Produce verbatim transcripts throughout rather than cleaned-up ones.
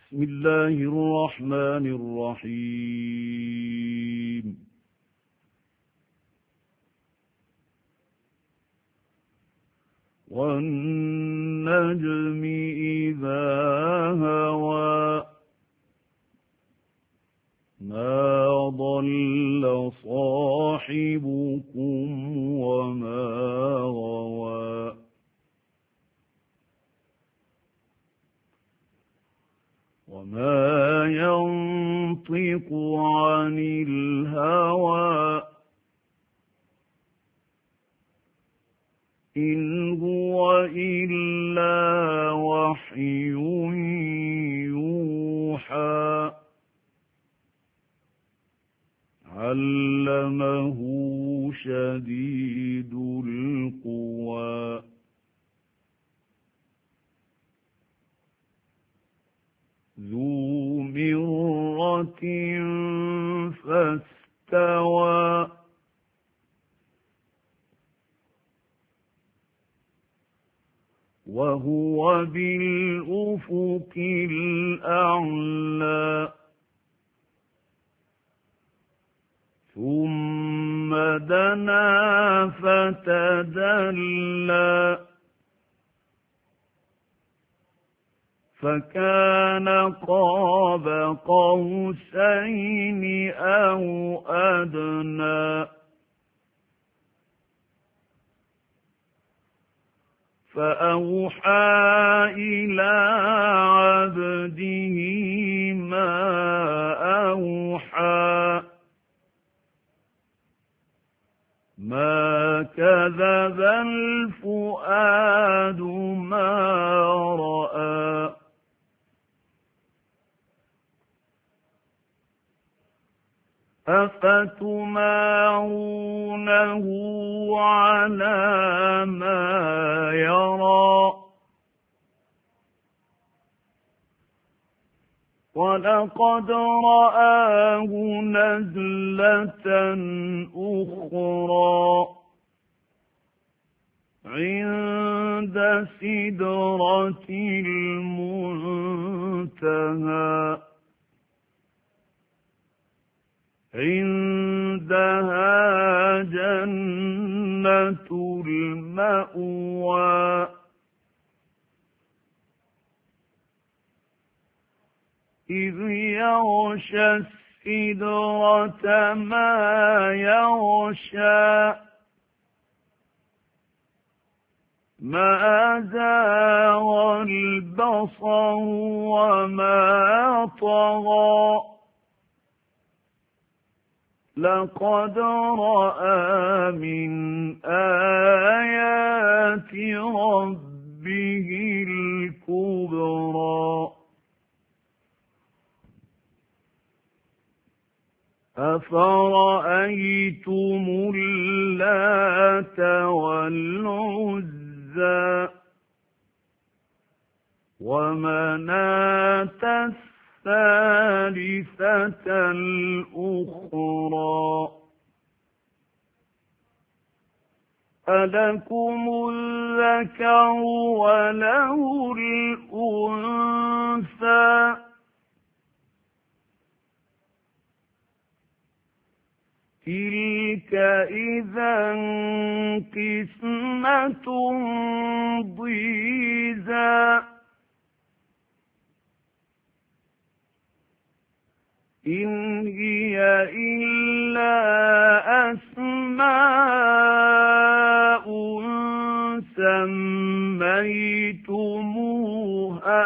بسم الله الرحمن الرحيم والنجم إذا هوى ما ضل صاحبكم وما غوى وما ينطق عن الهوى إن هو إلا وحي يوحى علمه شديد القوى ذو مرة فاستوى وهو بالأفق الأعلى ثم دنا فتدلى فكان قاب قوسين أو أدنى فأوحى إلى عبده ما أوحى ما كذب الفؤاد ما رأى أفتمارونه على ما يرى ولقد رآه نزلة أخرى عند سدرة المنتهى عندها جنة المأوى إذ يغشى السدرة ما يغشى ما زاغ البصر وما طغى لقد رأى من آيات ربه الكبرى أفرأيتم اللات والعزى ومناة الثالثة الأخرى ألكم الذكر وله الأنثى تلك إذا قسمة ضيزى إن هي إلا أسماء سميتموها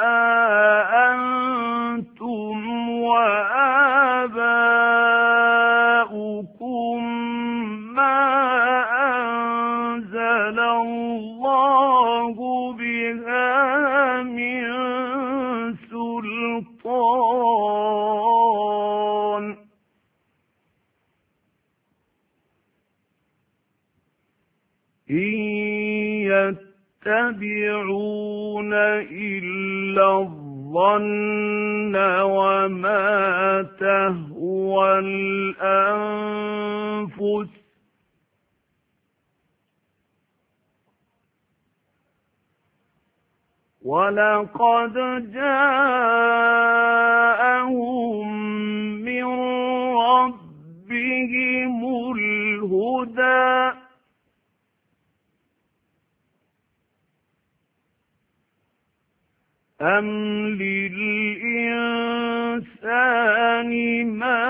أنتم وآباؤكم ما أنزل الله بها من سلطان إن يتبعون إلا الظن وما تهوى الأنفس وَلَقَدْ جَاءَهُم مِّن رَّبِّهِمُ الْهُدَىٰ أَمْ لِلْإِنسَانِ مَا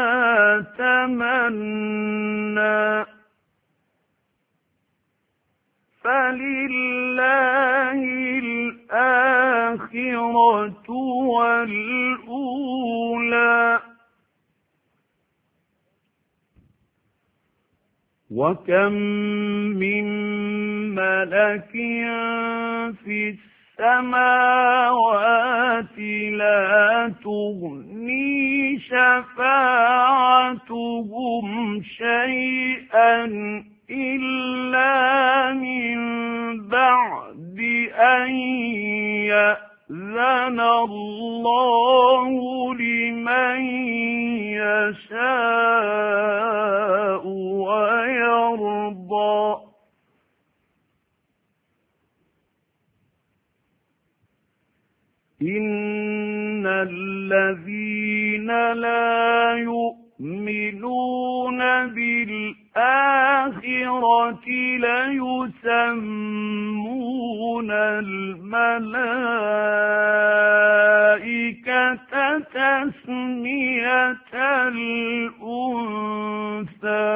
تَمَنَّىٰ فَلِلَّهِ الْآخِرَةُ وَالْأُولَىٰ وَكَم مِّن مَّلَكٍ فِي السَّمَاوَاتِ لَا تُغْنِي شَفَاعَتُهُمْ شَيْئًا إِلَّا مِن بَعْدِ أَن يَأْذَنَ اللَّهُ لِمَن يَشَاءُ وَيَرْضَىٰ إِنَّ الَّذِينَ لَا يُؤْمِنُونَ بِالْآخِرَةِ لَيُسَمُّونَ الْمَلَائِكَةَ تَسْمِيَةَ الْأُنثَىٰ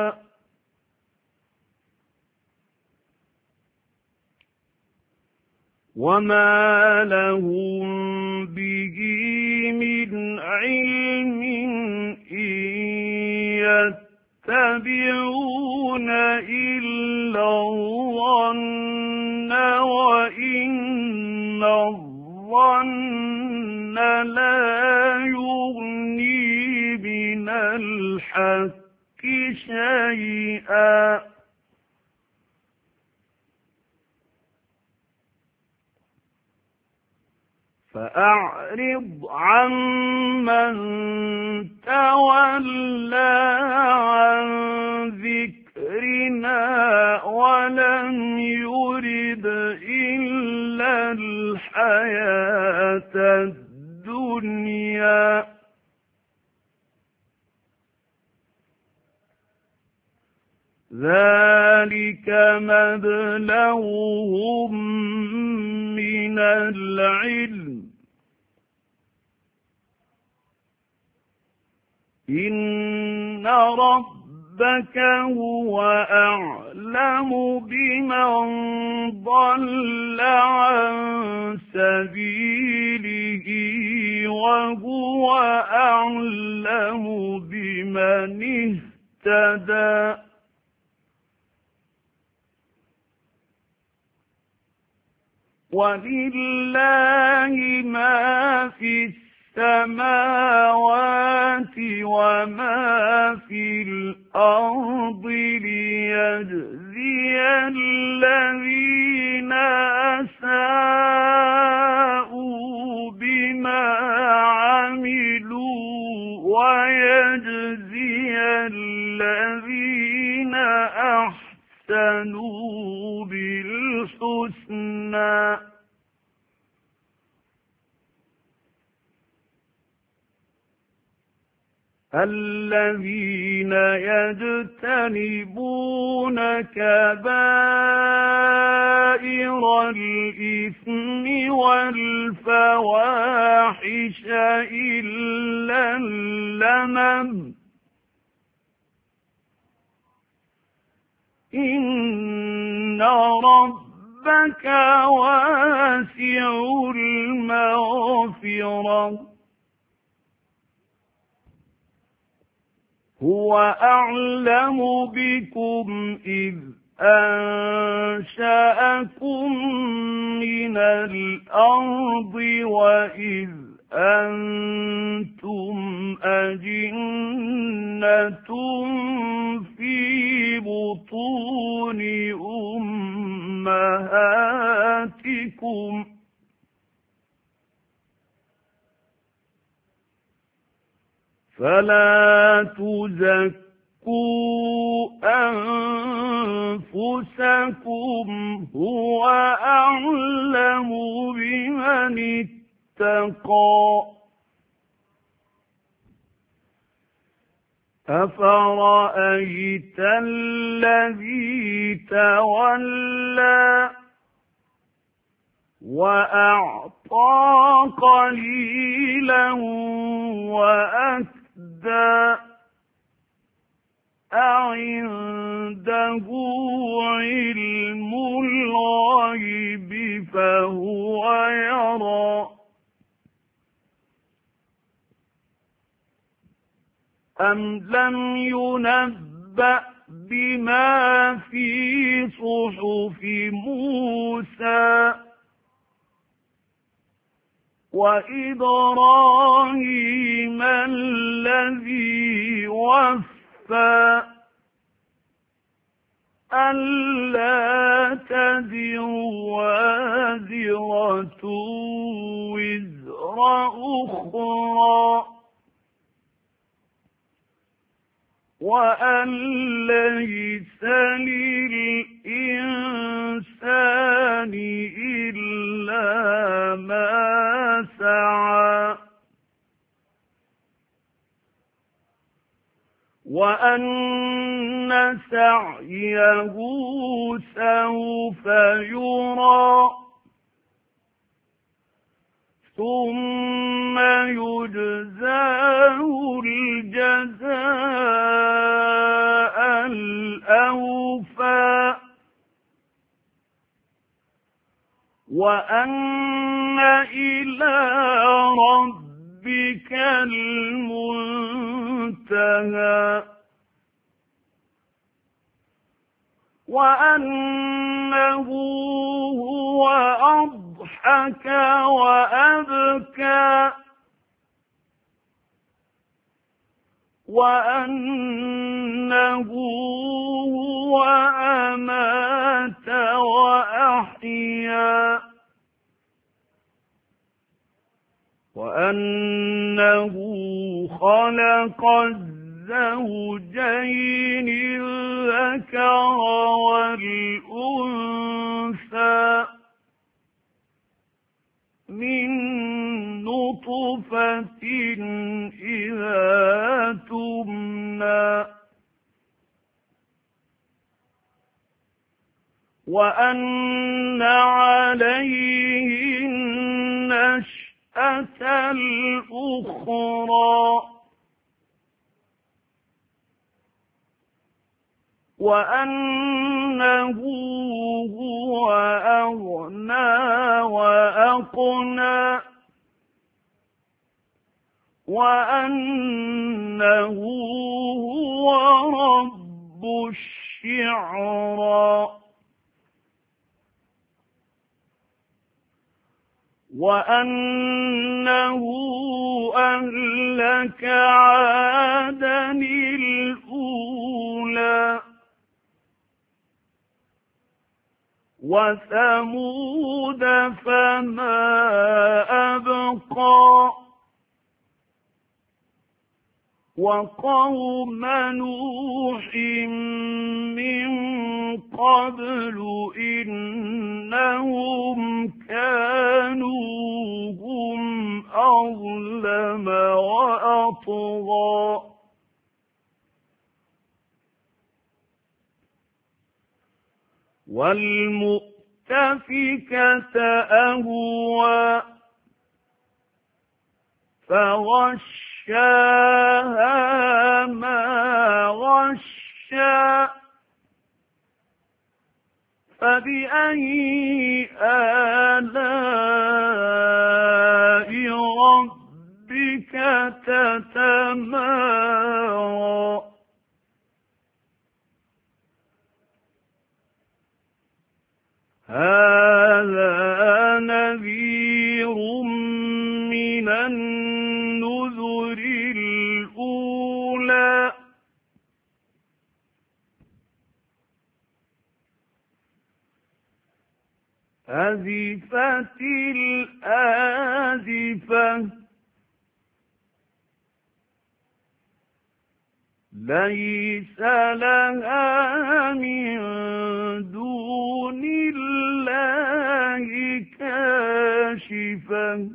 وَمَا لَهُم بِهِ مِنْ عِلْمٍ إِن يَتَّبِعُونَ إِلَّا الظَّنَّ وَإِنَّ الظَّنَّ لَا يُغْنِي مِنَ الْحَقِّ شَيْئًا فَأَعْرِضْ عَمَّن تَوَلَّىٰ عَن ذِكْرِنَا وَلَمْ يُرِدْ إِلَّا الْحَيَاةَ الدُّنْيَا ذَلِكَ مَبْلَغُهُم مِّنَ الْعِلْمِ إِنَّ رَبَّكَ هُوَ أَعْلَمُ بِمَن ضَلَّ عَن سَبِيلِهِ وَهُوَ أَعْلَمُ بِمَنِ اهْتَدَىٰ وَلِلَّهِ مَا فِي السَّمَاوَاتِ وَمَا فِي الْأَرْضِ لِيَجْزِيَ الَّذِينَ أَسَاءُوا بِمَا عَمِلُوا وَيَجْزِيَ الَّذِينَ أَحْسَنُوا بِالْحُسْنَىٰ الَّذِينَ يَجْتَنِبُونَ كَبَائِرَ الْإِثْمِ وَالْفَوَاحِشَ إِلَّا اللَّمَمَ إِنَّ رَبَّكَ وَاسِعُ الْمَغْفِرَةِ هُوَ أَعْلَمُ بِكُمْ إِذْ أَنشَأَكُم مِّنَ الْأَرْضِ وَإِذْ أَنتُمْ أَجِنَّةٌ فِي بُطُونِ أُمَّهَاتِكُمْ فَلَا تُزَكُّوا تزكوا أنفسكم هو أعلم بمن اتقى أفرأيت الذي تولى وأعطى قليلا وأكدى أعنده علم الغيب فهو يرى أم لم ينبأ بما في صحف موسى وإبراهيم الذي وفى ألا تزر وازرة وزر أخرى وأن ليس للإنسان إلا ما سعى وأن سعيه سوف يرى ثم يجزاه الجزاء الأوفى وأن إلى ربك المنتهى وأنه هو أضحك وأبكى وأنه هو أمات وأحيا وأنه خلق الزوجين الذكر والأنثى من نطفة إذا تمنى وأن عليه النشأة الأخرى وأنه هو أغنى وأقنى وأنه هو رب الشعرى وأنه أهلك عادا الأولى وثمود فما أبقى وقوم نوح من قبل إنهم كانوا هم أظلم وأطغى والمؤتفكة أهوى فغشاها ما غشى فبأي آلاء ربك تتمارى هذا نذير من النذر الأولى أزفت الآزفة ليس لها من دون الله كاشفة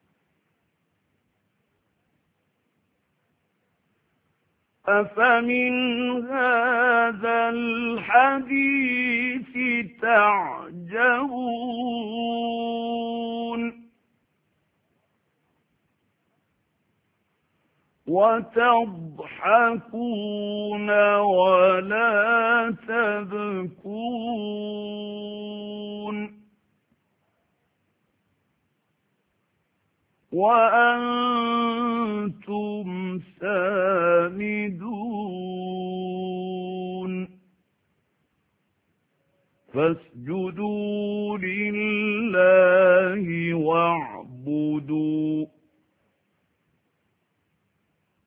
أفمن هذا الحديث تعجبون وتضحكون ولا تبكون وأنتم سامدون فاسجدوا لله واعبدوا